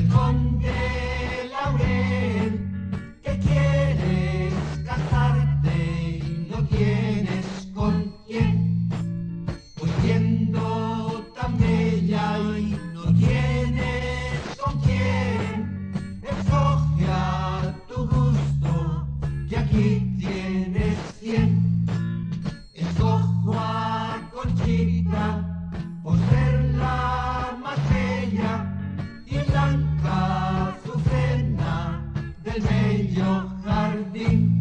conde laurel, que quieres casarte y no tienes con quién, pues siendo tan bella y no tienes con quién, escoge a tu gusto, que aquí tienes 100. Escojo a Conchita por ser la más bella y blanca Azucena del bello jardín.